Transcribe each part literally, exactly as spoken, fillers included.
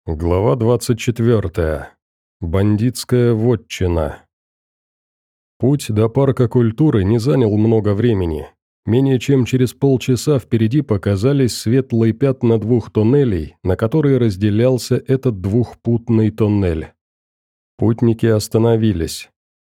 Глава двадцать четвёртая. Бандитская вотчина. Путь до парка культуры не занял много времени. Менее чем через полчаса впереди показались светлые пятна двух тоннелей, на которые разделялся этот двухпутный тоннель. Путники остановились.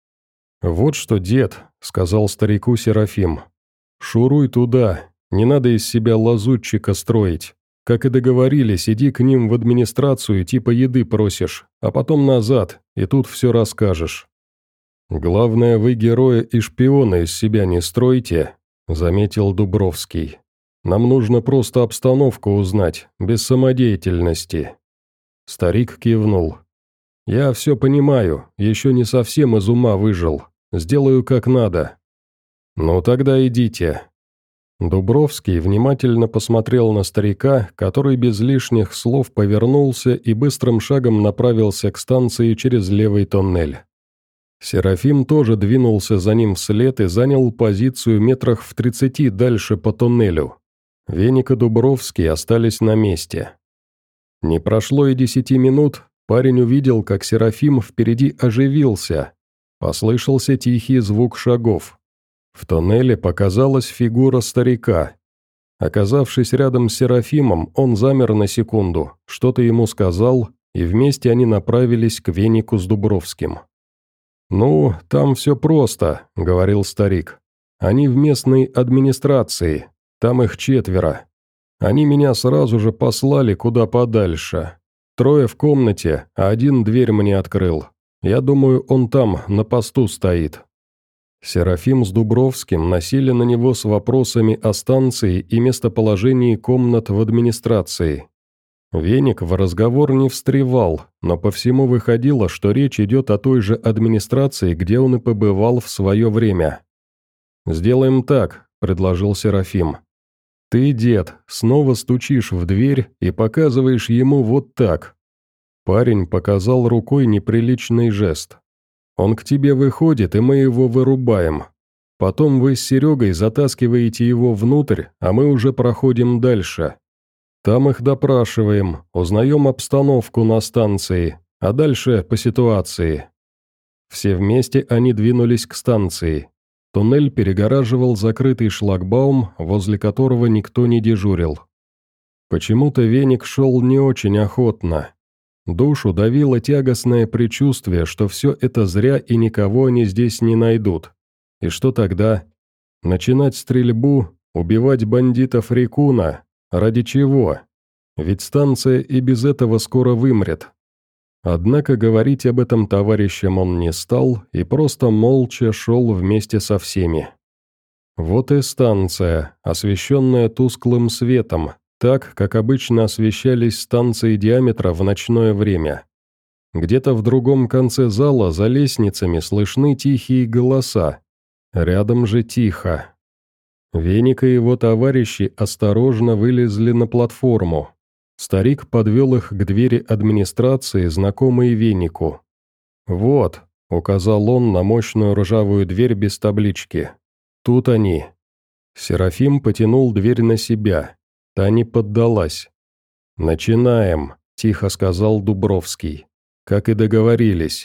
«Вот что, дед», — сказал старику Серафим, — «шуруй туда, не надо из себя лазутчика строить. Как и договорились, иди к ним в администрацию, типа еды просишь, а потом назад, и тут все расскажешь. Главное, вы героя и шпиона из себя не стройте», — заметил Дубровский. «Нам нужно просто обстановку узнать, без самодеятельности». Старик кивнул. «Я все понимаю, еще не совсем из ума выжил. Сделаю как надо». «Ну тогда идите». Дубровский внимательно посмотрел на старика, который без лишних слов повернулся и быстрым шагом направился к станции через левый тоннель. Серафим тоже двинулся за ним вслед и занял позицию метрах в тридцати дальше по тоннелю. Веник и Дубровский остались на месте. Не прошло и десяти минут, парень увидел, как Серафим впереди оживился. Послышался тихий звук шагов. В тоннеле показалась фигура старика. Оказавшись рядом с Серафимом, он замер на секунду, что-то ему сказал, и вместе они направились к Венику с Дубровским. «Ну, там все просто», — говорил старик. «Они в местной администрации, там их четверо. Они меня сразу же послали куда подальше. Трое в комнате, а один дверь мне открыл. Я думаю, он там, на посту стоит». Серафим с Дубровским носили на него с вопросами о станции и местоположении комнат в администрации. Веник в разговор не встревал, но по всему выходило, что речь идет о той же администрации, где он и побывал в свое время. «Сделаем так», — предложил Серафим. «Ты, дед, снова стучишь в дверь и показываешь ему вот так». Парень показал рукой неприличный жест. «Он к тебе выходит, и мы его вырубаем. Потом вы с Серегой затаскиваете его внутрь, а мы уже проходим дальше. Там их допрашиваем, узнаем обстановку на станции, а дальше по ситуации». Все вместе они двинулись к станции. Туннель перегораживал закрытый шлагбаум, возле которого никто не дежурил. Почему-то Веник шел не очень охотно. Душу давило тягостное предчувствие, что все это зря и никого они здесь не найдут. И что тогда? Начинать стрельбу, убивать бандитов Рекуна? Ради чего? Ведь станция и без этого скоро вымрет. Однако говорить об этом товарищам он не стал и просто молча шел вместе со всеми. Вот и станция, освещенная тусклым светом, так, как обычно освещались станции диаметра в ночное время. Где-то в другом конце зала за лестницами слышны тихие голоса. Рядом же тихо. Веник и его товарищи осторожно вылезли на платформу. Старик подвел их к двери администрации, знакомой Венику. «Вот», — указал он на мощную ржавую дверь без таблички. «Тут они». Серафим потянул дверь на себя. Та не поддалась. «Начинаем», — тихо сказал Дубровский. «Как и договорились».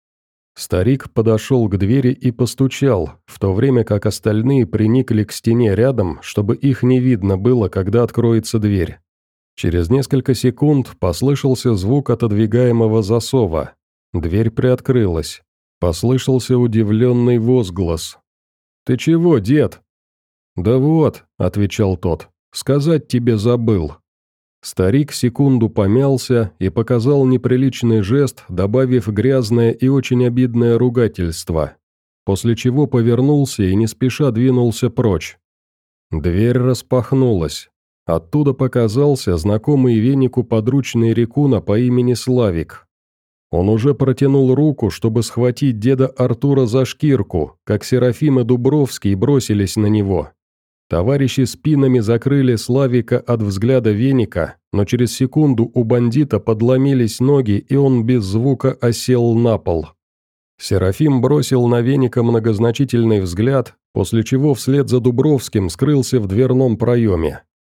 Старик подошел к двери и постучал, в то время как остальные приникли к стене рядом, чтобы их не видно было, когда откроется дверь. Через несколько секунд послышался звук отодвигаемого засова. Дверь приоткрылась. Послышался удивленный возглас. «Ты чего, дед?» «Да вот», — отвечал тот. «Сказать тебе забыл». Старик секунду помялся и показал неприличный жест, добавив грязное и очень обидное ругательство, после чего повернулся и не спеша двинулся прочь. Дверь распахнулась. Оттуда показался знакомый Венику подручный Рекуна по имени Славик. Он уже протянул руку, чтобы схватить деда Артура за шкирку, как Серафим и Дубровский бросились на него. Товарищи спинами закрыли Славика от взгляда Веника, но через секунду у бандита подломились ноги, и он без звука осел на пол. Серафим бросил на Веника многозначительный взгляд, после чего вслед за Дубровским скрылся в дверном проеме.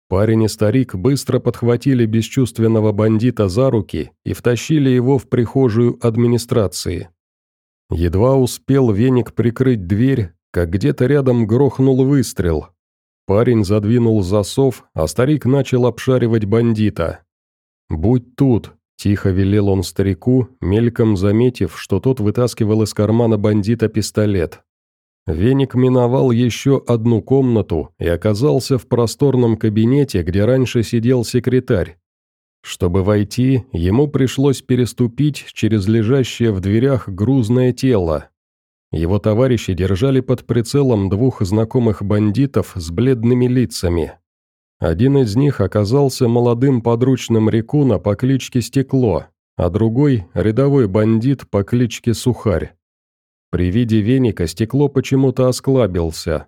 Парень и старик быстро подхватили бесчувственного бандита за руки и втащили его в прихожую администрации. Едва успел Веник прикрыть дверь, как где-то рядом грохнул выстрел. Парень задвинул засов, а старик начал обшаривать бандита. «Будь тут», – тихо велел он старику, мельком заметив, что тот вытаскивал из кармана бандита пистолет. Веник миновал еще одну комнату и оказался в просторном кабинете, где раньше сидел секретарь. Чтобы войти, ему пришлось переступить через лежащее в дверях грузное тело. Его товарищи держали под прицелом двух знакомых бандитов с бледными лицами. Один из них оказался молодым подручным Рекуна по кличке Стекло, а другой – рядовой бандит по кличке Сухарь. При виде Веника Стекло почему-то осклабился.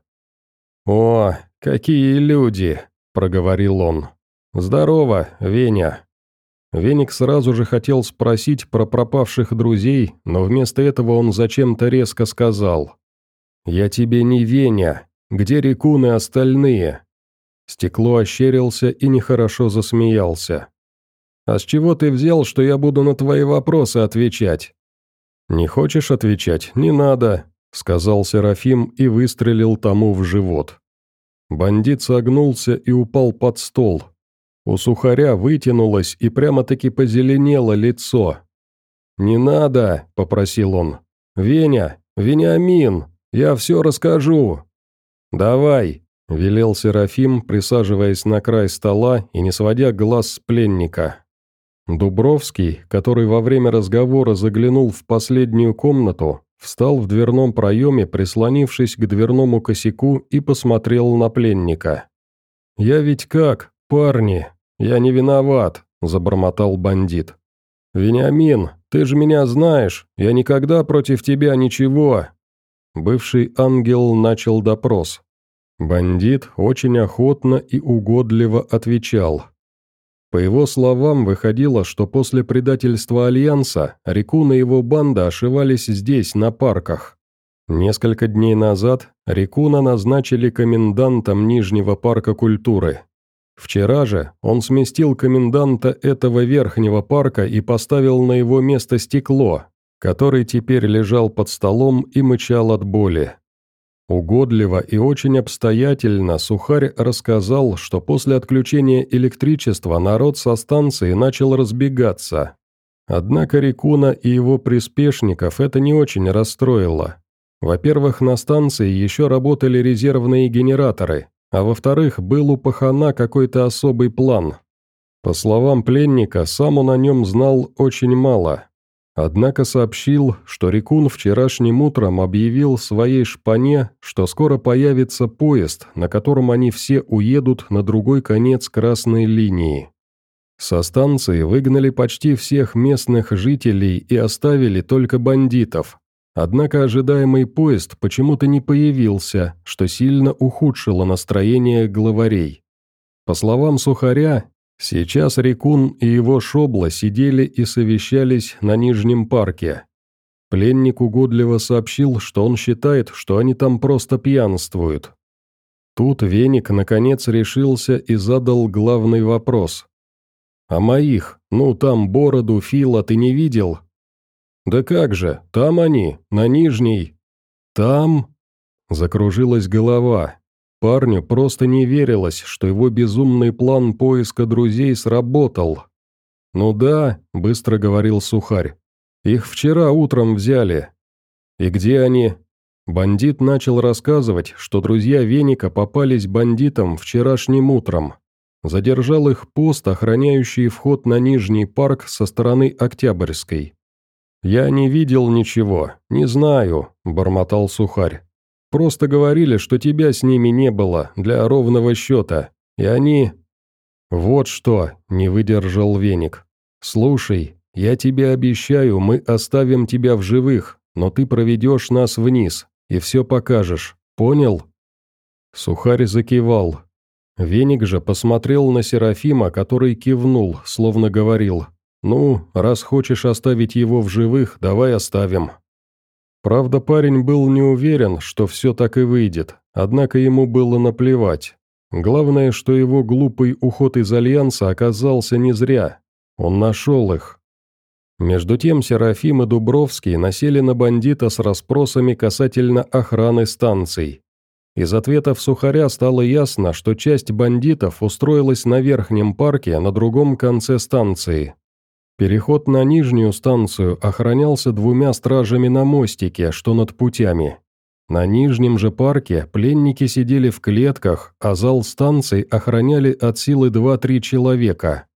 «О, какие люди!» – проговорил он. «Здорово, Веня!» Веник сразу же хотел спросить про пропавших друзей, но вместо этого он зачем-то резко сказал: «Я тебе не Веня. Где Рекун и остальные?» Стекло ощерился и нехорошо засмеялся. «А с чего ты взял, что я буду на твои вопросы отвечать?» «Не хочешь отвечать? Не надо», — сказал Серафим и выстрелил тому в живот. Бандит согнулся и упал под стол. У Сухаря вытянулось и прямо-таки позеленело лицо. «Не надо», — попросил он. «Веня, Вениамин, я все расскажу». «Давай», — велел Серафим, присаживаясь на край стола и не сводя глаз с пленника. Дубровский, который во время разговора заглянул в последнюю комнату, встал в дверном проеме, прислонившись к дверному косяку, и посмотрел на пленника. «Я ведь как, парни, я не виноват», – забормотал бандит. «Вениамин, ты же меня знаешь, я никогда против тебя ничего». Бывший ангел начал допрос. Бандит очень охотно и угодливо отвечал. По его словам, выходило, что после предательства Альянса Рекун и его банда ошивались здесь, на парках. Несколько дней назад Рекуна назначили комендантом Нижнего парка культуры. Вчера же он сместил коменданта этого верхнего парка и поставил на его место Стекло, который теперь лежал под столом и мычал от боли. Угодливо и очень обстоятельно Сухарь рассказал, что после отключения электричества народ со станции начал разбегаться. Однако Рекуна и его приспешников это не очень расстроило. Во-первых, на станции еще работали резервные генераторы, а во-вторых, был у пахана какой-то особый план. По словам пленника, сам он о нем знал очень мало. Однако сообщил, что Рекун вчерашним утром объявил своей шпане, что скоро появится поезд, на котором они все уедут на другой конец красной линии. Со станции выгнали почти всех местных жителей и оставили только бандитов. Однако ожидаемый поезд почему-то не появился, что сильно ухудшило настроение главарей. По словам Сухаря, сейчас Рекун и его шобла сидели и совещались на Нижнем парке. Пленник угодливо сообщил, что он считает, что они там просто пьянствуют. Тут Веник наконец решился и задал главный вопрос. «А моих, ну там Бороду, Фила ты не видел?» «Да как же, там они, на Нижней». «Там?» Закружилась голова. Парню просто не верилось, что его безумный план поиска друзей сработал. «Ну да», — быстро говорил Сухарь, — «их вчера утром взяли». «И где они?» Бандит начал рассказывать, что друзья Веника попались бандитам вчерашним утром. Задержал их пост, охраняющий вход на Нижний парк со стороны Октябрьской. «Я не видел ничего, не знаю», — бормотал Сухарь. «Просто говорили, что тебя с ними не было, для ровного счета, и они...» «Вот что», — не выдержал Веник. «Слушай, я тебе обещаю, мы оставим тебя в живых, но ты проведешь нас вниз и все покажешь, понял?» Сухарь закивал. Веник же посмотрел на Серафима, который кивнул, словно говорил: «Ну, раз хочешь оставить его в живых, давай оставим». Правда, парень был не уверен, что все так и выйдет, однако ему было наплевать. Главное, что его глупый уход из Альянса оказался не зря. Он нашел их. Между тем Серафим и Дубровский насели на бандита с расспросами касательно охраны станций. Из ответов Сухаря стало ясно, что часть бандитов устроилась на верхнем парке на другом конце станции. Переход на нижнюю станцию охранялся двумя стражами на мостике, что над путями. На нижнем же парке пленники сидели в клетках, а зал станций охраняли от силы два-три человека.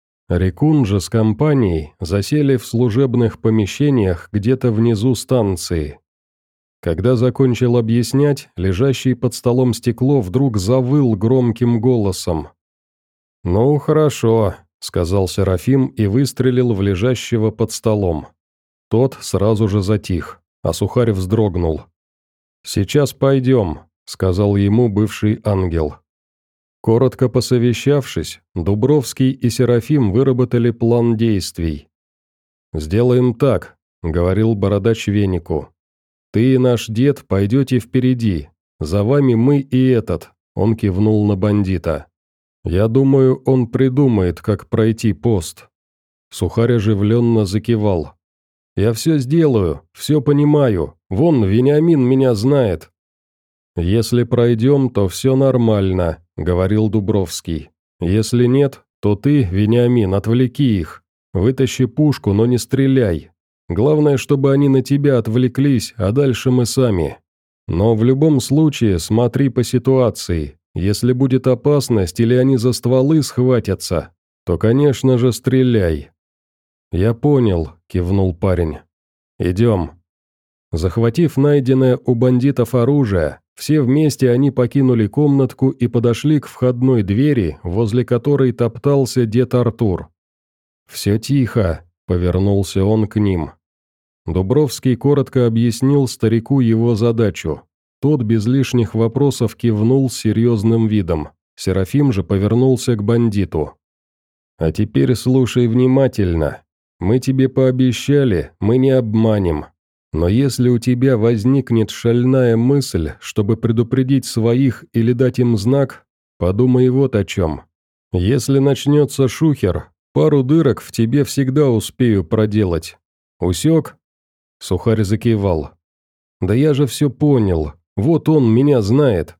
Рекун же с компанией засели в служебных помещениях где-то внизу станции. Когда закончил объяснять, лежащий под столом Стекло вдруг завыл громким голосом. «Ну, хорошо», — сказал Серафим и выстрелил в лежащего под столом. Тот сразу же затих, а Сухарь вздрогнул. «Сейчас пойдем», — сказал ему бывший ангел. Коротко посовещавшись, Дубровский и Серафим выработали план действий. «Сделаем так», — говорил бородач Венику. «Ты и наш дед пойдете впереди. За вами мы и этот», — он кивнул на бандита. «Я думаю, он придумает, как пройти пост». Сухарь оживленно закивал. «Я все сделаю, все понимаю. Вон, Вениамин меня знает». «Если пройдем, то все нормально», — говорил Дубровский. «Если нет, то ты, Вениамин, отвлеки их. Вытащи пушку, но не стреляй. Главное, чтобы они на тебя отвлеклись, а дальше мы сами. Но в любом случае смотри по ситуации. Если будет опасность или они за стволы схватятся, то, конечно же, стреляй». «Я понял», — кивнул парень. «Идем». Захватив найденное у бандитов оружие, все вместе они покинули комнатку и подошли к входной двери, возле которой топтался дед Артур. «Все тихо», — повернулся он к ним. Дубровский коротко объяснил старику его задачу. Тот без лишних вопросов кивнул с серьезным видом. Серафим же повернулся к бандиту. «А теперь слушай внимательно. Мы тебе пообещали, мы не обманем. Но если у тебя возникнет шальная мысль, чтобы предупредить своих или дать им знак, подумай вот о чем. Если начнется шухер, пару дырок в тебе всегда успею проделать. Усек?» Сухарь закивал. «Да я же все понял. Вот он меня знает.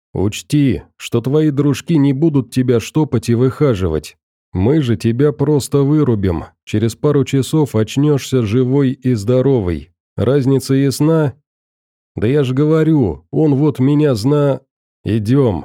Учти, что твои дружки не будут тебя штопать и выхаживать. Мы же тебя просто вырубим. Через пару часов очнешься живой и здоровый. Разница ясна?» «Да я ж говорю, он вот меня зна... Идем».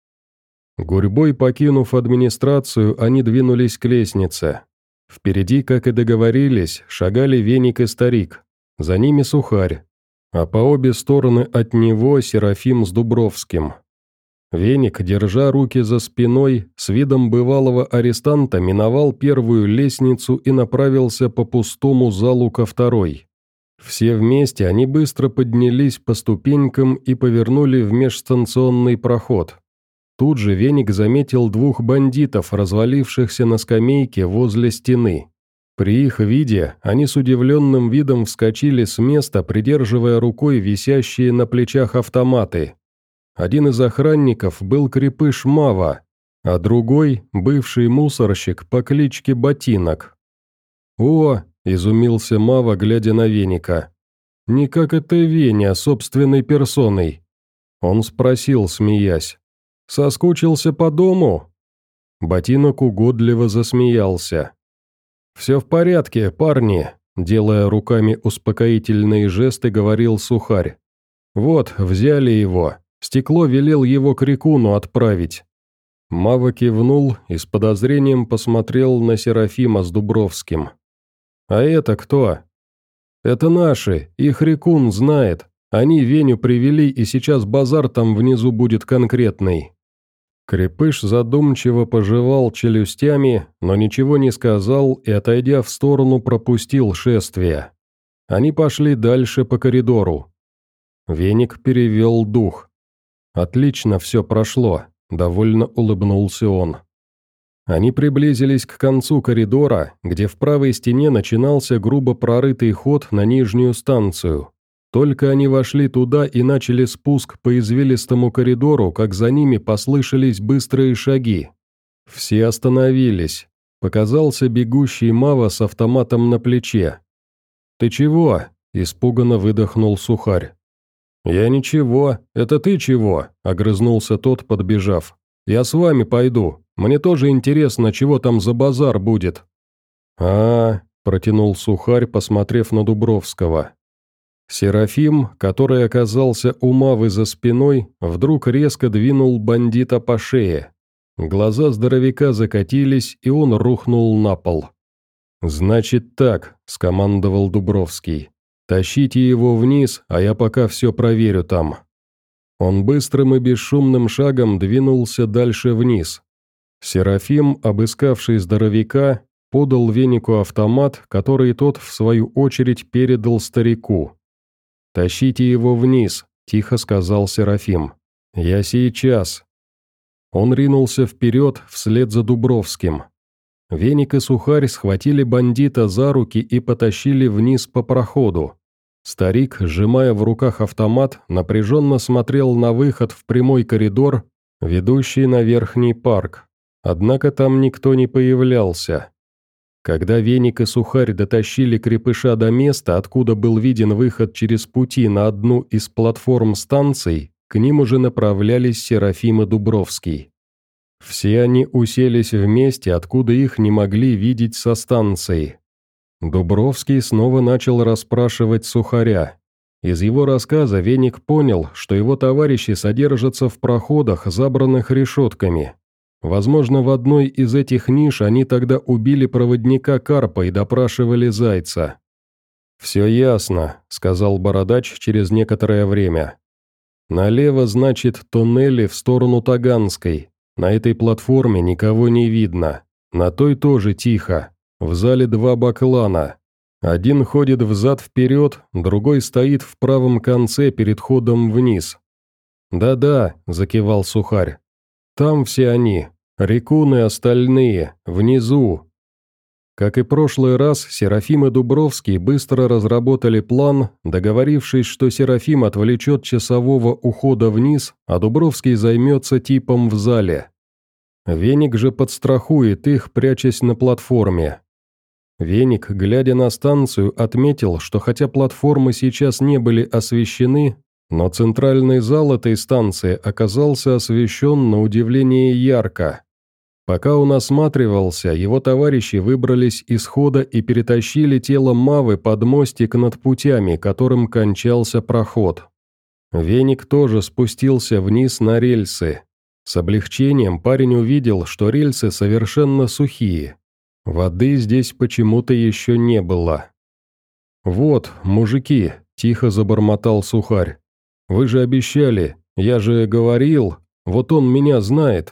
Гурьбой покинув администрацию, они двинулись к лестнице. Впереди, как и договорились, шагали Веник и старик. За ними Сухарь, а по обе стороны от него Серафим с Дубровским. Веник, держа руки за спиной, с видом бывалого арестанта миновал первую лестницу и направился по пустому залу ко второй. Все вместе они быстро поднялись по ступенькам и повернули в межстанционный проход. Тут же Веник заметил двух бандитов, развалившихся на скамейке возле стены. При их виде они с удивленным видом вскочили с места, придерживая рукой висящие на плечах автоматы. Один из охранников был крепыш Мава, а другой – бывший мусорщик по кличке Ботинок. «О!» – изумился Мава, глядя на Веника. «Не как это Веня, собственной персоной». Он спросил, смеясь. «Соскучился по дому?» Ботинок угодливо засмеялся. «Все в порядке, парни», – делая руками успокоительные жесты, говорил Сухарь. «Вот, взяли его. Стекло велел его к Рекуну отправить». Мава кивнул и с подозрением посмотрел на Серафима с Дубровским. «А это кто?» «Это наши, их Рекун знает. Они Веню привели, и сейчас базар там внизу будет конкретный». Крепыш задумчиво пожевал челюстями, но ничего не сказал и, отойдя в сторону, пропустил шествие. Они пошли дальше по коридору. Веник перевел дух. «Отлично все прошло», — довольно улыбнулся он. Они приблизились к концу коридора, где в правой стене начинался грубо прорытый ход на нижнюю станцию. Только они вошли туда и начали спуск по извилистому коридору, как за ними послышались быстрые шаги. Все остановились. Показался бегущий Мава с автоматом на плече. «Ты чего?» – испуганно выдохнул Сухарь. «Я ничего. Это ты чего?» – огрызнулся тот, подбежав. «Я с вами пойду. Мне тоже интересно, чего там за базар будет». «А-а-а», – протянул Сухарь, посмотрев на Дубровского. Серафим, который оказался у Мавы за спиной, вдруг резко двинул бандита по шее. Глаза здоровяка закатились, и он рухнул на пол. «Значит так», – скомандовал Дубровский. «Тащите его вниз, а я пока все проверю там». Он быстрым и бесшумным шагом двинулся дальше вниз. Серафим, обыскавший здоровяка, подал Венику автомат, который тот, в свою очередь, передал старику. «Тащите его вниз», – тихо сказал Серафим. «Я сейчас». Он ринулся вперед, вслед за Дубровским. Веник и Сухарь схватили бандита за руки и потащили вниз по проходу. Старик, сжимая в руках автомат, напряженно смотрел на выход в прямой коридор, ведущий на верхний парк. Однако там никто не появлялся. Когда Веник и Сухарь дотащили крепыша до места, откуда был виден выход через пути на одну из платформ станций, к ним уже направлялись Серафим и Дубровский. Все они уселись вместе, откуда их не могли видеть со станции. Дубровский снова начал расспрашивать Сухаря. Из его рассказа Веник понял, что его товарищи содержатся в проходах, забранных решетками. Возможно, в одной из этих ниш они тогда убили проводника Карпа и допрашивали Зайца. «Все ясно», — сказал Бородач через некоторое время. «Налево, значит, туннели в сторону Таганской. На этой платформе никого не видно. На той тоже тихо. В зале два баклана. Один ходит взад-вперед, другой стоит в правом конце перед ходом вниз». «Да-да», — закивал Сухарь. «Там все они. Рекуны остальные. Внизу». Как и прошлый раз, Серафим и Дубровский быстро разработали план, договорившись, что Серафим отвлечет часового ухода вниз, а Дубровский займется типом в зале. Веник же подстрахует их, прячась на платформе. Веник, глядя на станцию, отметил, что хотя платформы сейчас не были освещены, но центральный зал этой станции оказался освещен на удивление ярко. Пока он осматривался, его товарищи выбрались из хода и перетащили тело Мавы под мостик над путями, которым кончался проход. Веник тоже спустился вниз на рельсы. С облегчением парень увидел, что рельсы совершенно сухие. Воды здесь почему-то еще не было. «Вот, мужики», – тихо забормотал Сухарь. «Вы же обещали, я же говорил, вот он меня знает».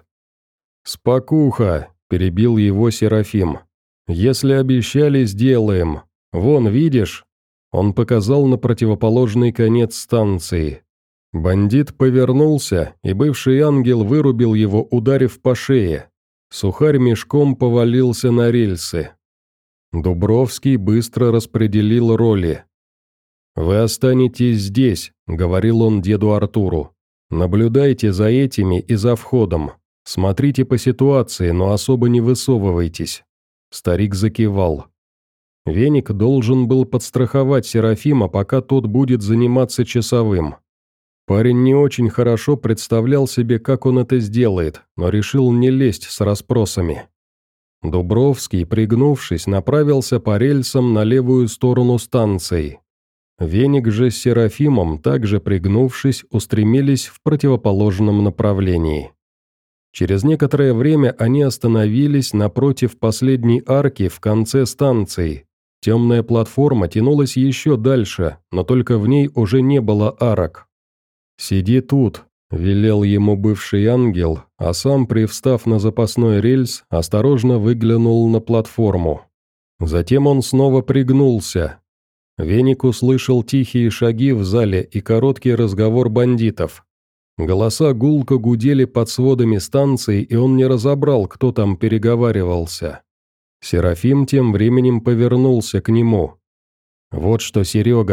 «Спокуха», – перебил его Серафим. «Если обещали, сделаем. Вон, видишь?» Он показал на противоположный конец станции. Бандит повернулся, и бывший ангел вырубил его, ударив по шее. Сухарь мешком повалился на рельсы. Дубровский быстро распределил роли. «Вы останетесь здесь», – говорил он деду Артуру. «Наблюдайте за этими и за входом. Смотрите по ситуации, но особо не высовывайтесь». Старик закивал. Веник должен был подстраховать Серафима, пока тот будет заниматься часовым. Парень не очень хорошо представлял себе, как он это сделает, но решил не лезть с расспросами. Дубровский, пригнувшись, направился по рельсам на левую сторону станции. Веник же с Серафимом, также пригнувшись, устремились в противоположном направлении. Через некоторое время они остановились напротив последней арки в конце станции. Темная платформа тянулась еще дальше, но только в ней уже не было арок. «Сиди тут», – велел ему бывший ангел, а сам, привстав на запасной рельс, осторожно выглянул на платформу. Затем он снова пригнулся. Веник услышал тихие шаги в зале и короткий разговор бандитов. Голоса гулко гудели под сводами станции, и он не разобрал, кто там переговаривался. Серафим тем временем повернулся к нему. «Вот что, Серега,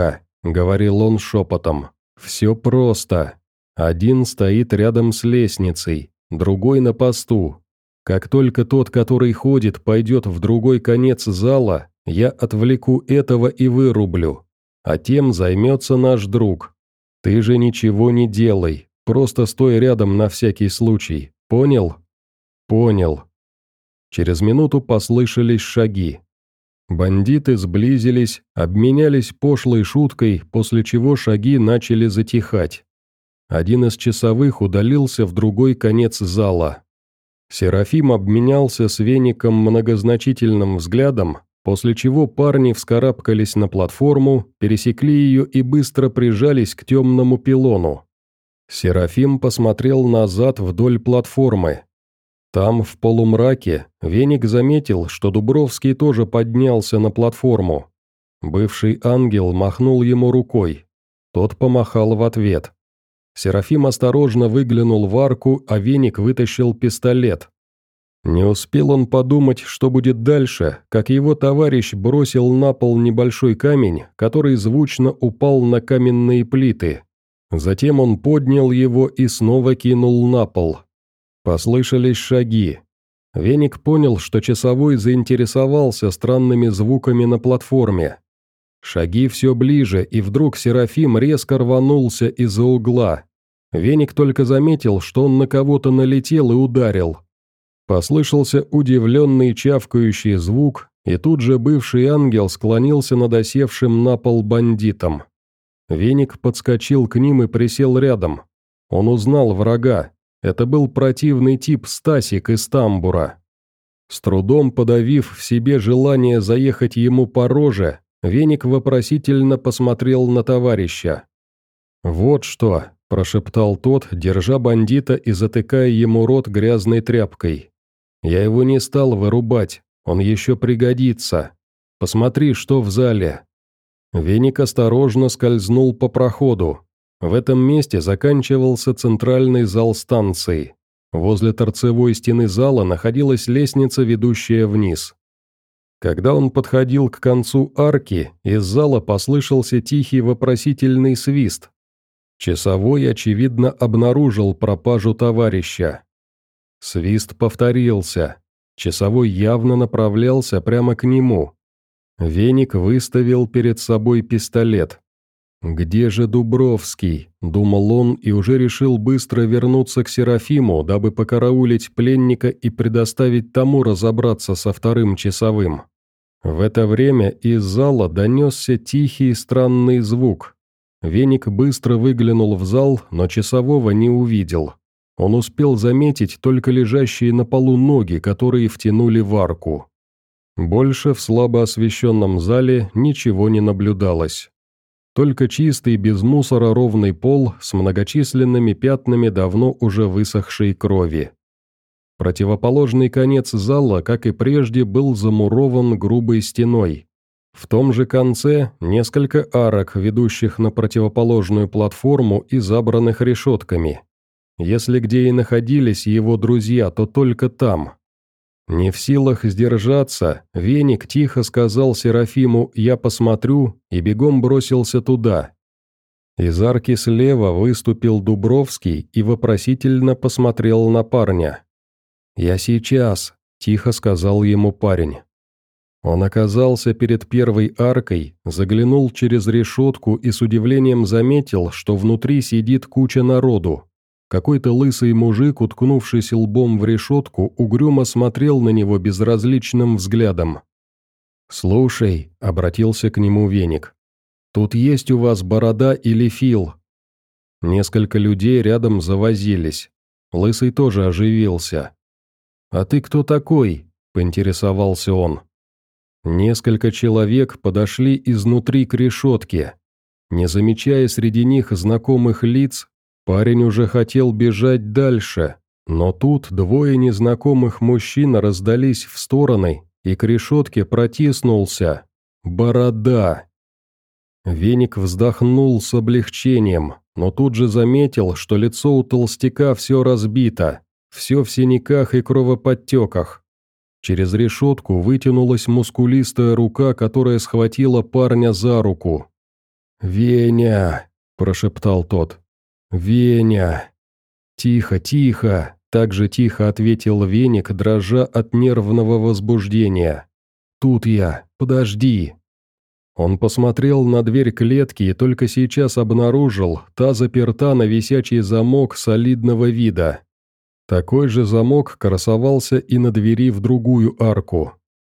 говорил он шепотом. «Все просто. Один стоит рядом с лестницей, другой на посту. Как только тот, который ходит, пойдет в другой конец зала, я отвлеку этого и вырублю. А тем займется наш друг. Ты же ничего не делай, просто стой рядом на всякий случай. Понял?» «Понял». Через минуту послышались шаги. Бандиты сблизились, обменялись пошлой шуткой, после чего шаги начали затихать. Один из часовых удалился в другой конец зала. Серафим обменялся с Веником многозначительным взглядом, после чего парни вскарабкались на платформу, пересекли ее и быстро прижались к темному пилону. Серафим посмотрел назад вдоль платформы. Там, в полумраке, Веник заметил, что Дубровский тоже поднялся на платформу. Бывший ангел махнул ему рукой. Тот помахал в ответ. Серафим осторожно выглянул в арку, а Веник вытащил пистолет. Не успел он подумать, что будет дальше, как его товарищ бросил на пол небольшой камень, который звучно упал на каменные плиты. Затем он поднял его и снова кинул на пол. Послышались шаги. Веник понял, что часовой заинтересовался странными звуками на платформе. Шаги все ближе, и вдруг Серафим резко рванулся из-за угла. Веник только заметил, что он на кого-то налетел и ударил. Послышался удивленный чавкающий звук, и тут же бывший ангел склонился над осевшим на пол бандитом. Веник подскочил к ним и присел рядом. Он узнал врага. Это был противный тип Стасик из тамбура. С трудом подавив в себе желание заехать ему по роже, Веник вопросительно посмотрел на товарища. «Вот что», – прошептал тот, держа бандита и затыкая ему рот грязной тряпкой. «Я его не стал вырубать, он еще пригодится. Посмотри, что в зале». Веник осторожно скользнул по проходу. В этом месте заканчивался центральный зал станции. Возле торцевой стены зала находилась лестница, ведущая вниз. Когда он подходил к концу арки, из зала послышался тихий вопросительный свист. Часовой, очевидно, обнаружил пропажу товарища. Свист повторился. Часовой явно направлялся прямо к нему. Веник выставил перед собой пистолет. «Где же Дубровский?» – думал он и уже решил быстро вернуться к Серафиму, дабы покараулить пленника и предоставить тому разобраться со вторым часовым. В это время из зала донесся тихий странный звук. Веник быстро выглянул в зал, но часового не увидел. Он успел заметить только лежащие на полу ноги, которые втянули в арку. Больше в слабо освещенном зале ничего не наблюдалось. Только чистый, без мусора ровный пол с многочисленными пятнами давно уже высохшей крови. Противоположный конец зала, как и прежде, был замурован грубой стеной. В том же конце несколько арок, ведущих на противоположную платформу и забранных решетками. Если где и находились его друзья, то только там. Не в силах сдержаться, Веник тихо сказал Серафиму «я посмотрю» и бегом бросился туда. Из арки слева выступил Дубровский и вопросительно посмотрел на парня. «Я сейчас», – тихо сказал ему парень. Он оказался перед первой аркой, заглянул через решетку и с удивлением заметил, что внутри сидит куча народу. Какой-то лысый мужик, уткнувшись лбом в решетку, угрюмо смотрел на него безразличным взглядом. «Слушай», – обратился к нему Веник, – «тут есть у вас борода или фил?» Несколько людей рядом завозились. Лысый тоже оживился. «А ты кто такой?» – поинтересовался он. Несколько человек подошли изнутри к решетке. Не замечая среди них знакомых лиц, парень уже хотел бежать дальше, но тут двое незнакомых мужчин раздались в стороны, и к решетке протиснулся Борода. Веник вздохнул с облегчением, но тут же заметил, что лицо у толстяка все разбито, все в синяках и кровоподтеках. Через решетку вытянулась мускулистая рука, которая схватила парня за руку. «Веня!» – прошептал тот. «Веня!» «Тихо, тихо!» – так же тихо ответил Веник, дрожа от нервного возбуждения. «Тут я, подожди!» Он посмотрел на дверь клетки и только сейчас обнаружил, та заперта на висячий замок солидного вида. Такой же замок красовался и на двери в другую арку.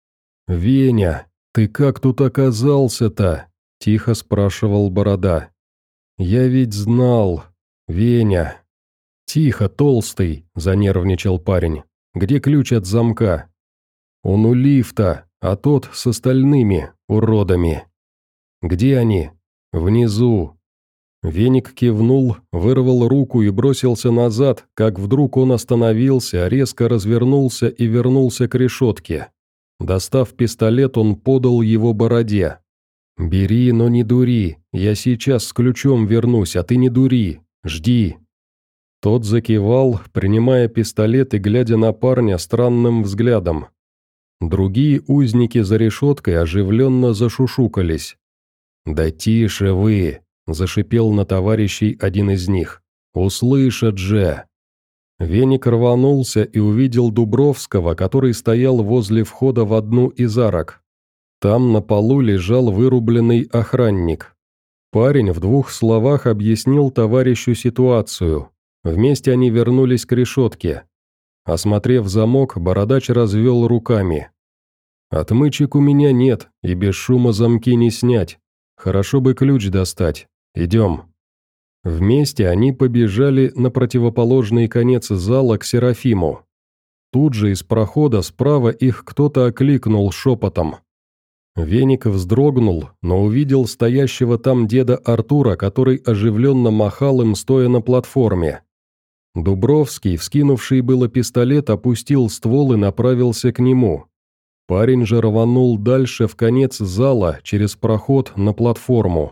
«Веня, ты как тут оказался-то?» – тихо спрашивал Борода. «Я ведь знал. Веня». «Тихо, толстый», – занервничал парень. «Где ключ от замка?» «Он у лифта, а тот с остальными уродами». «Где они?» «Внизу». Веник кивнул, вырвал руку и бросился назад, как вдруг он остановился, резко развернулся и вернулся к решетке. Достав пистолет, он подал его Бороде. «Бери, но не дури, я сейчас с ключом вернусь, а ты не дури, жди». Тот закивал, принимая пистолет и глядя на парня странным взглядом. Другие узники за решеткой оживленно зашушукались. «Да тише вы!» – зашипел на товарищей один из них. «Услышат же!» Веник рванулся и увидел Дубровского, который стоял возле входа в одну из арок. Там на полу лежал вырубленный охранник. Парень в двух словах объяснил товарищу ситуацию. Вместе они вернулись к решетке. Осмотрев замок, бородач развел руками. «Отмычек у меня нет, и без шума замки не снять. Хорошо бы ключ достать. Идем». Вместе они побежали на противоположный конец зала к Серафиму. Тут же из прохода справа их кто-то окликнул шепотом. Веник вздрогнул, но увидел стоящего там деда Артура, который оживленно махал им, стоя на платформе. Дубровский, вскинувший было пистолет, опустил ствол и направился к нему. Парень же рванул дальше в конец зала, через проход на платформу.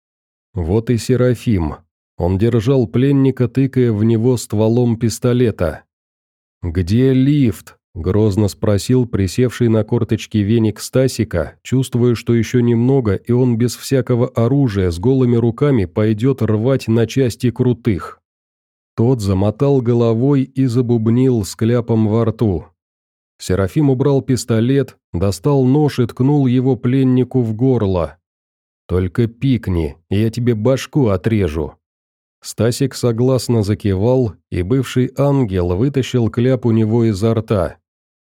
Вот и Серафим. Он держал пленника, тыкая в него стволом пистолета. «Где лифт?» – грозно спросил присевший на корточки Веник Стасика, чувствуя, что еще немного, и он без всякого оружия с голыми руками пойдет рвать на части крутых. Тот замотал головой и забубнил с кляпом во рту. Серафим убрал пистолет, достал нож и ткнул его пленнику в горло. «Только пикни, и я тебе башку отрежу». Стасик согласно закивал, и бывший ангел вытащил кляп у него изо рта.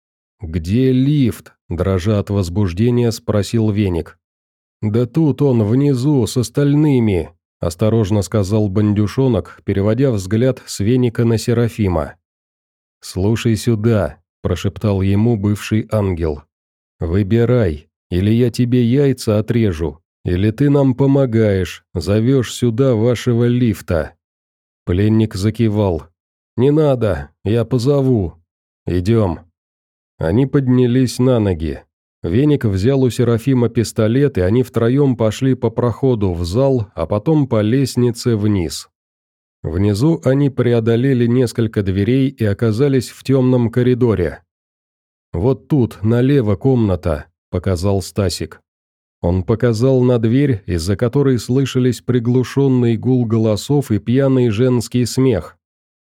«Где лифт?» – дрожа от возбуждения, спросил Веник. «Да тут он, внизу, с остальными», – осторожно сказал бандюшонок, переводя взгляд с Веника на Серафима. «Слушай сюда», – прошептал ему бывший ангел. «Выбирай, или я тебе яйца отрежу, или ты нам помогаешь, зовешь сюда вашего лифта». Пленник закивал. «Не надо, я позову. Идем». Они поднялись на ноги. Веник взял у Серафима пистолет, и они втроем пошли по проходу в зал, а потом по лестнице вниз. Внизу они преодолели несколько дверей и оказались в темном коридоре. «Вот тут, налево комната», – показал Стасик. Он показал на дверь, из-за которой слышались приглушенный гул голосов и пьяный женский смех.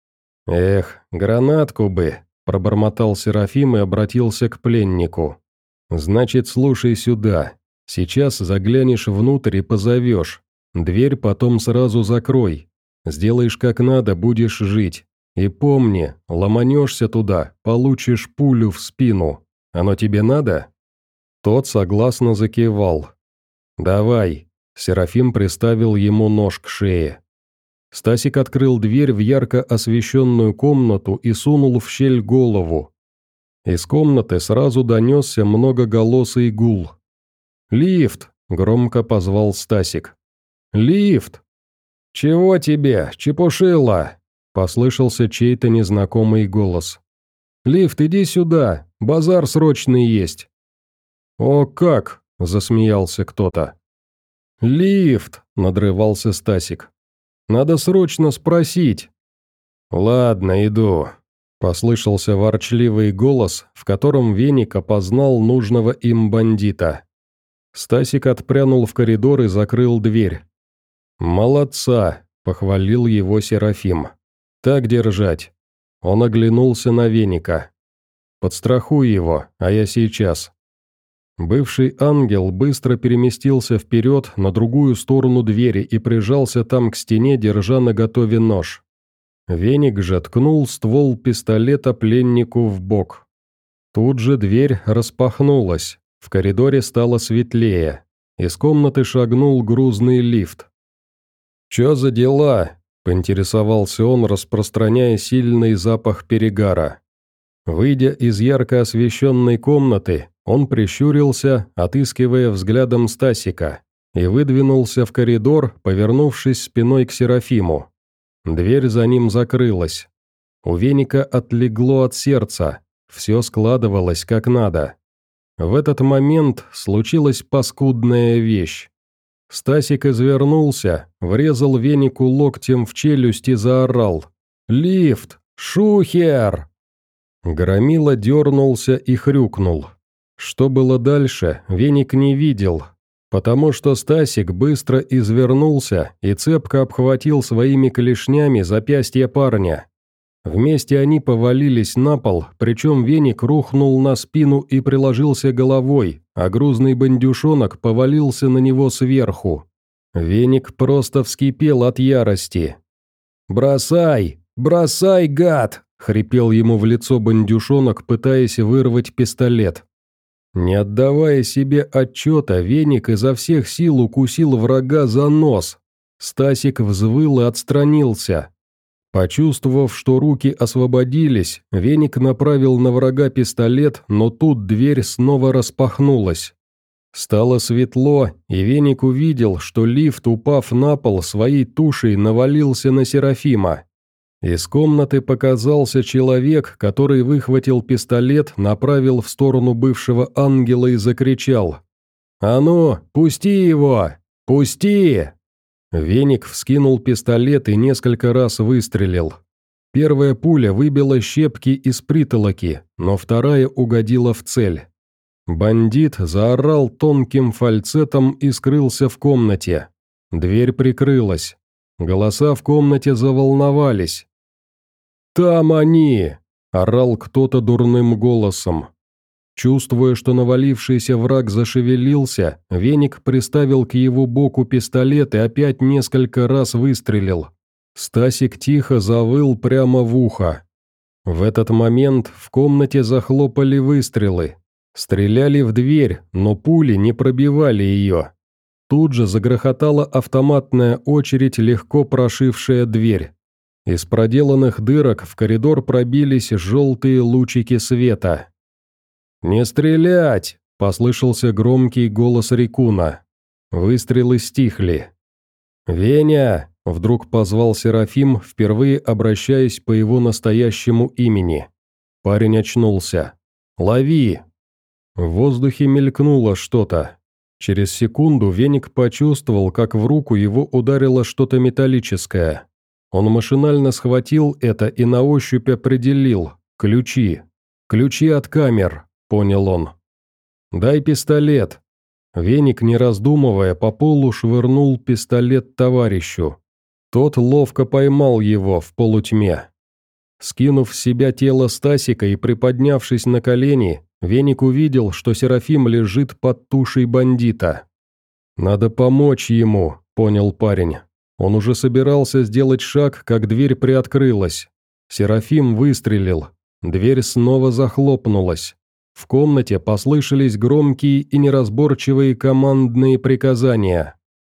«Эх, гранатку бы», – пробормотал Серафим и обратился к пленнику. «Значит, слушай сюда. Сейчас заглянешь внутрь и позовешь. Дверь потом сразу закрой. Сделаешь как надо, будешь жить. И помни, ломанешься туда, получишь пулю в спину. Оно тебе надо?» Тот согласно закивал. «Давай», – Серафим приставил ему нож к шее. Стасик открыл дверь в ярко освещенную комнату и сунул в щель голову. Из комнаты сразу донесся многоголосый гул. «Лифт!» – громко позвал Стасик. «Лифт!» «Чего тебе, чепушила?» – послышался чей-то незнакомый голос. «Лифт, иди сюда, базар срочный есть». «О как!» – засмеялся кто-то. «Лифт!» – надрывался Стасик. «Надо срочно спросить». «Ладно, иду», – послышался ворчливый голос, в котором Веник опознал нужного им бандита. Стасик отпрянул в коридор и закрыл дверь. «Молодца!» – похвалил его Серафим. «Так держать!» Он оглянулся на веника. «Подстрахуй его, а я сейчас». Бывший ангел быстро переместился вперед на другую сторону двери и прижался там к стене, держа наготове нож. Веник же ткнул ствол пистолета пленнику в бок. Тут же дверь распахнулась, в коридоре стало светлее. Из комнаты шагнул грузный лифт. «Чё за дела?» – поинтересовался он, распространяя сильный запах перегара. Выйдя из ярко освещенной комнаты, он прищурился, отыскивая взглядом Стасика, и выдвинулся в коридор, повернувшись спиной к Серафиму. Дверь за ним закрылась. У Веника отлегло от сердца, все складывалось как надо. В этот момент случилась паскудная вещь. Стасик извернулся, врезал Венику локтем в челюсть и заорал: «Лифт! Шухер!» Громила дернулся и хрюкнул. Что было дальше, Веник не видел, потому что Стасик быстро извернулся и цепко обхватил своими клешнями запястья парня. Вместе они повалились на пол, причем Веник рухнул на спину и приложился головой, а грузный бандюшонок повалился на него сверху. Веник просто вскипел от ярости. «Бросай! Бросай, гад!» — хрипел ему в лицо бандюшонок, пытаясь вырвать пистолет. Не отдавая себе отчета, Веник изо всех сил укусил врага за нос. Стасик взвыл и отстранился. Почувствовав, что руки освободились, Веник направил на врага пистолет, но тут дверь снова распахнулась. Стало светло, и Веник увидел, что лифт, упав на пол, своей тушей навалился на Серафима. Из комнаты показался человек, который выхватил пистолет, направил в сторону бывшего ангела и закричал: «А ну, пусти его! Пусти!» Веник вскинул пистолет и несколько раз выстрелил. Первая пуля выбила щепки из притолоки, но вторая угодила в цель. Бандит заорал тонким фальцетом и скрылся в комнате. Дверь прикрылась. Голоса в комнате заволновались. «Там они!» – орал кто-то дурным голосом. Чувствуя, что навалившийся враг зашевелился, Веник приставил к его боку пистолет и опять несколько раз выстрелил. Стасик тихо завыл прямо в ухо. В этот момент в комнате захлопали выстрелы. Стреляли в дверь, но пули не пробивали ее. Тут же загрохотала автоматная очередь, легко прошившая дверь. Из проделанных дырок в коридор пробились желтые лучики света. «Не стрелять!» – послышался громкий голос Рикуна. Выстрелы стихли. «Веня!» – вдруг позвал Серафим, впервые обращаясь по его настоящему имени. Парень очнулся. «Лови!» В воздухе мелькнуло что-то. Через секунду Веник почувствовал, как в руку его ударило что-то металлическое. Он машинально схватил это и на ощупь определил – ключи. «Ключи от камер», – понял он. «Дай пистолет». Веник, не раздумывая, по полу швырнул пистолет товарищу. Тот ловко поймал его в полутьме. Скинув с себя тело Стасика и приподнявшись на колени, Веник увидел, что Серафим лежит под тушей бандита. «Надо помочь ему», – понял парень. Он уже собирался сделать шаг, как дверь приоткрылась. Серафим выстрелил. Дверь снова захлопнулась. В комнате послышались громкие и неразборчивые командные приказания.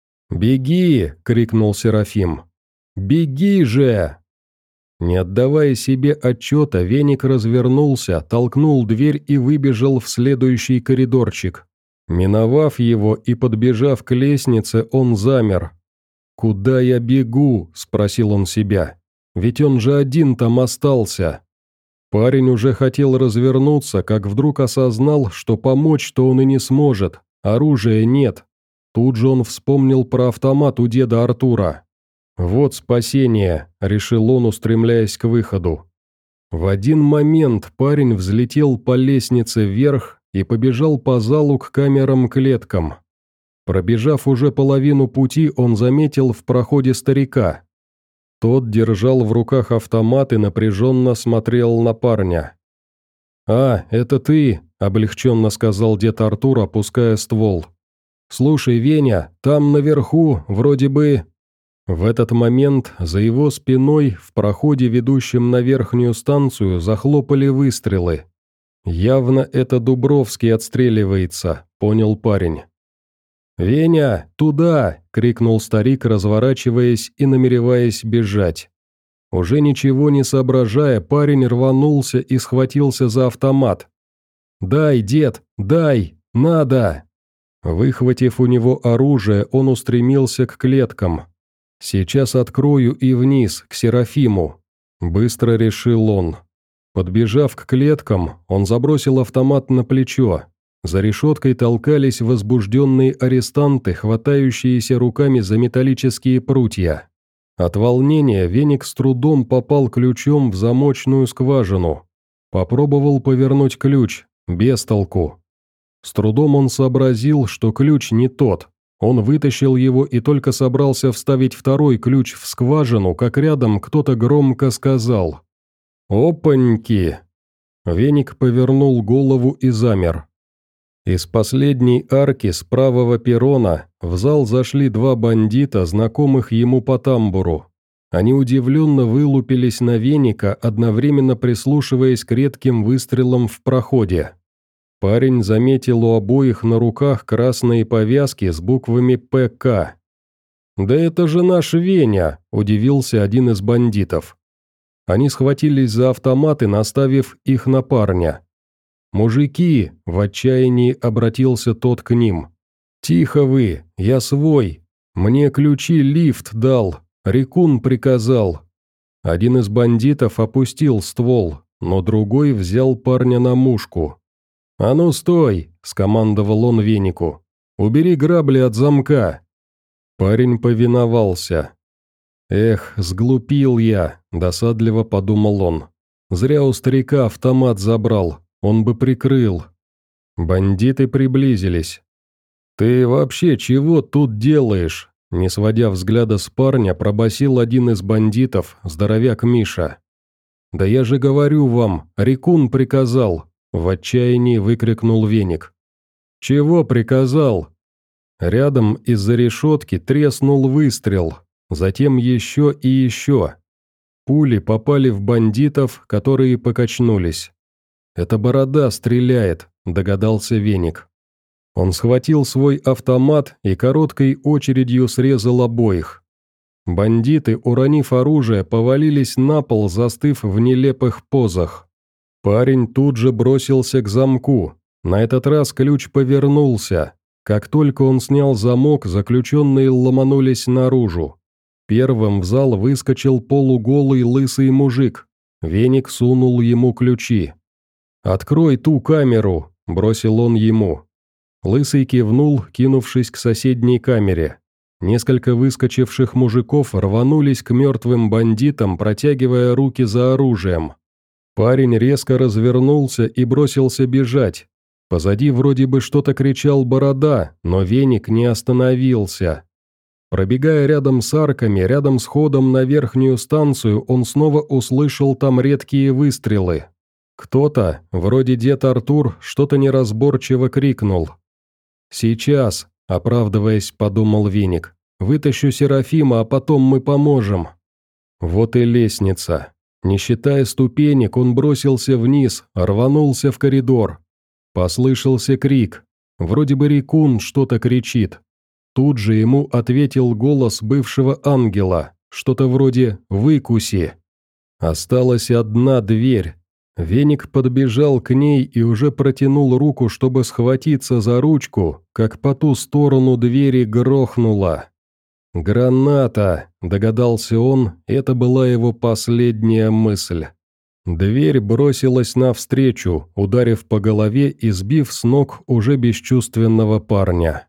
«Беги!» – крикнул Серафим. «Беги же!» Не отдавая себе отчета, Веник развернулся, толкнул дверь и выбежал в следующий коридорчик. Миновав его и подбежав к лестнице, он замер. «Куда я бегу?» – спросил он себя. «Ведь он же один там остался». Парень уже хотел развернуться, как вдруг осознал, что помочь-то он и не сможет, оружия нет. Тут же он вспомнил про автомат у деда Артура. «Вот спасение», – решил он, устремляясь к выходу. В один момент парень взлетел по лестнице вверх и побежал по залу к камерам-клеткам. Пробежав уже половину пути, он заметил в проходе старика. Тот держал в руках автомат и напряженно смотрел на парня. «А, это ты», — облегченно сказал дед Артур, опуская ствол. «Слушай, Веня, там наверху, вроде бы...» В этот момент за его спиной в проходе, ведущем на верхнюю станцию, захлопали выстрелы. «Явно это Дубровский отстреливается», — понял парень. «Веня, туда!» — крикнул старик, разворачиваясь и намереваясь бежать. Уже ничего не соображая, парень рванулся и схватился за автомат. «Дай, дед, дай! Надо!» Выхватив у него оружие, он устремился к клеткам. «Сейчас открою и вниз, к Серафиму», — быстро решил он. Подбежав к клеткам, он забросил автомат на плечо. За решеткой толкались возбужденные арестанты, хватающиеся руками за металлические прутья. От волнения веник с трудом попал ключом в замочную скважину. Попробовал повернуть ключ, без толку. С трудом он сообразил, что ключ не тот. Он вытащил его и только собрался вставить второй ключ в скважину, как рядом кто-то громко сказал: «Опаньки!» Веник повернул голову и замер. Из последней арки с правого перрона в зал зашли два бандита, знакомых ему по тамбуру. Они удивленно вылупились на Веника, одновременно прислушиваясь к редким выстрелам в проходе. Парень заметил у обоих на руках красные повязки с буквами «П К». «Да это же наш Веня!» – удивился один из бандитов. Они схватились за автоматы, наставив их на парня. «Мужики!» – в отчаянии обратился тот к ним. «Тихо вы, я свой. Мне ключи лифт дал, Рекун приказал». Один из бандитов опустил ствол, но другой взял парня на мушку. «А ну стой!» – скомандовал он Венику. «Убери грабли от замка». Парень повиновался. «Эх, сглупил я», – досадливо подумал он. «Зря у старика автомат забрал, он бы прикрыл». Бандиты приблизились. «Ты вообще чего тут делаешь?» – не сводя взгляда с парня, пробасил один из бандитов, здоровяк Миша. «Да я же говорю вам, Рекун приказал», – в отчаянии выкрикнул Веник. «Чего приказал?» Рядом из-за решетки треснул выстрел, затем еще и еще. Пули попали в бандитов, которые покачнулись. «Это Борода стреляет», – догадался Веник. Он схватил свой автомат и короткой очередью срезал обоих. Бандиты, уронив оружие, повалились на пол, застыв в нелепых позах. Парень тут же бросился к замку. На этот раз ключ повернулся. Как только он снял замок, заключенные ломанулись наружу. Первым в зал выскочил полуголый лысый мужик. Веник сунул ему ключи. «Открой ту камеру», – бросил он ему. Лысый кивнул, кинувшись к соседней камере. Несколько выскочивших мужиков рванулись к мертвым бандитам, протягивая руки за оружием. Парень резко развернулся и бросился бежать. Позади вроде бы что-то кричал Борода, но Веник не остановился. Пробегая рядом с арками, рядом с ходом на верхнюю станцию, он снова услышал там редкие выстрелы. Кто-то, вроде дед Артур, что-то неразборчиво крикнул. «Сейчас», — оправдываясь, подумал Веник, — «вытащу Серафима, а потом мы поможем». Вот и лестница. Не считая ступенек, он бросился вниз, рванулся в коридор. Послышался крик. Вроде бы Рекун что-то кричит. Тут же ему ответил голос бывшего ангела, что-то вроде «выкуси». Осталась одна дверь. Веник подбежал к ней и уже протянул руку, чтобы схватиться за ручку, как по ту сторону двери грохнуло. «Граната!» – догадался он, это была его последняя мысль. Дверь бросилась навстречу, ударив по голове и сбив с ног уже бесчувственного парня.